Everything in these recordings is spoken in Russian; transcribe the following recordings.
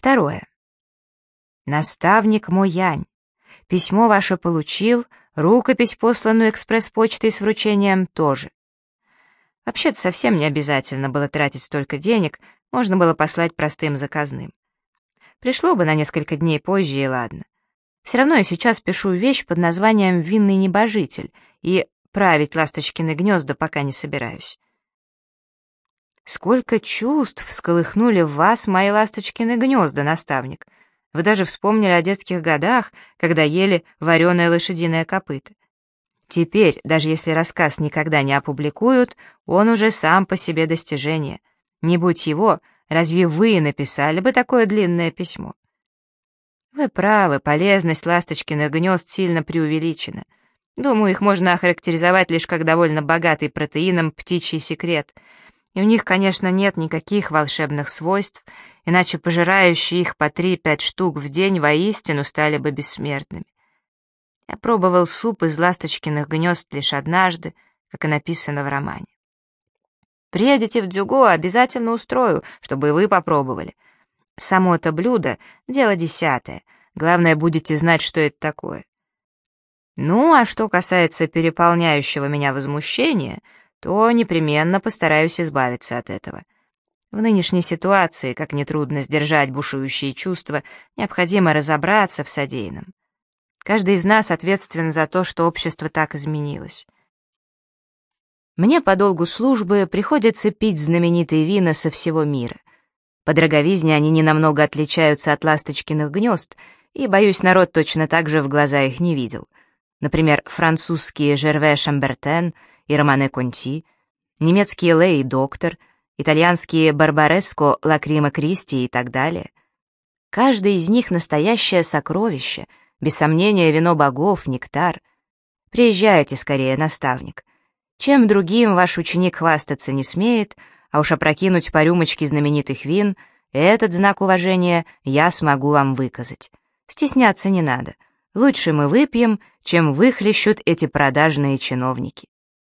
2. Наставник мой Янь, письмо ваше получил, рукопись, посланную экспресс-почтой с вручением, тоже. Вообще-то совсем не обязательно было тратить столько денег, можно было послать простым заказным. Пришло бы на несколько дней позже, и ладно. Все равно я сейчас пишу вещь под названием «Винный небожитель», и править ласточкины гнезда пока не собираюсь. Сколько чувств всколыхнули в вас мои ласточкины гнезда, наставник. Вы даже вспомнили о детских годах, когда ели вареное лошадиное копыто. Теперь, даже если рассказ никогда не опубликуют, он уже сам по себе достижение. Не будь его, разве вы написали бы такое длинное письмо? Вы правы, полезность ласточкиных гнезд сильно преувеличена. Думаю, их можно охарактеризовать лишь как довольно богатый протеином птичий секрет. И у них, конечно, нет никаких волшебных свойств, иначе пожирающие их по 3-5 штук в день воистину стали бы бессмертными. Я пробовал суп из ласточкиных гнезд лишь однажды, как и написано в романе. Приедете в Дзюго, обязательно устрою, чтобы и вы попробовали. Само это блюдо — дело 10. Главное, будете знать, что это такое. Ну, а что касается переполняющего меня возмущения, то непременно постараюсь избавиться от этого. В нынешней ситуации, как нетрудно сдержать бушующие чувства, необходимо разобраться в содеянном. Каждый из нас ответственен за то, что общество так изменилось. Мне по долгу службы приходится пить знаменитые вина со всего мира. По дороговизне они ненамного отличаются от ласточкиных гнезд, и, боюсь, народ точно так же в глаза их не видел. Например, французские Жерве Шамбертен и Романе Конти, немецкие Лей и Доктор, итальянские Барбареско, Лакрима Кристи и так далее. Каждый из них настоящее сокровище, без сомнения, вино богов, нектар. Приезжайте скорее, наставник. Чем другим ваш ученик хвастаться не смеет, а уж опрокинуть по рюмочке знаменитых вин, этот знак уважения я смогу вам выказать. Стесняться не надо. Лучше мы выпьем, чем выхлещут эти продажные чиновники.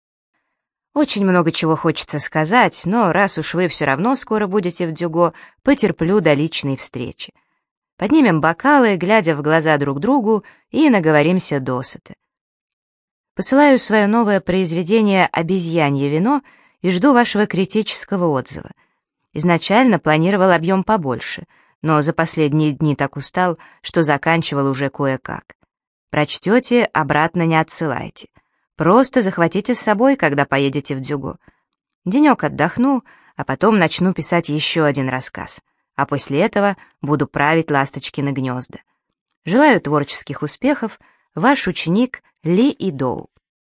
Очень много чего хочется сказать, но раз уж вы все равно скоро будете в Дзюго, потерплю до личной встречи. Поднимем бокалы, глядя в глаза друг другу, и наговоримся досыта. Посылаю свое новое произведение «Обезьянье вино» и жду вашего критического отзыва. Изначально планировал объем побольше, но за последние дни так устал, что заканчивал уже кое-как. Прочтете, обратно не отсылайте. Просто захватите с собой, когда поедете в Дзюго. Денек отдохну, а потом начну писать еще один рассказ. А после этого буду править ласточкины гнезда. Желаю творческих успехов, ваш ученик Ли Идоу.